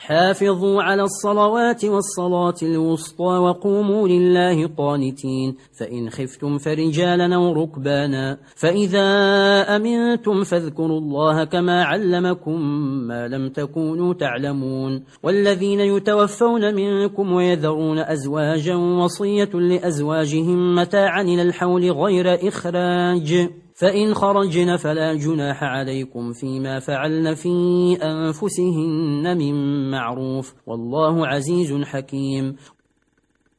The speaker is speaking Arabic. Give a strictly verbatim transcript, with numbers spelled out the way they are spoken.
حافظوا على الصلوات والصلاة الوسطى وقوموا لله قانتين. فإن خفتم فرجالا أو ركبانا فإذا أمنتم فاذكروا الله كما علمكم ما لم تكونوا تعلمون. والذين يتوفون منكم ويذرون أزواجا وصية لأزواجهم متاعا إلى الحول غير إخراج فإن خرجن فلا جناح عليكم فيما فعلن في أنفسهن من معروف والله عزيز حكيم.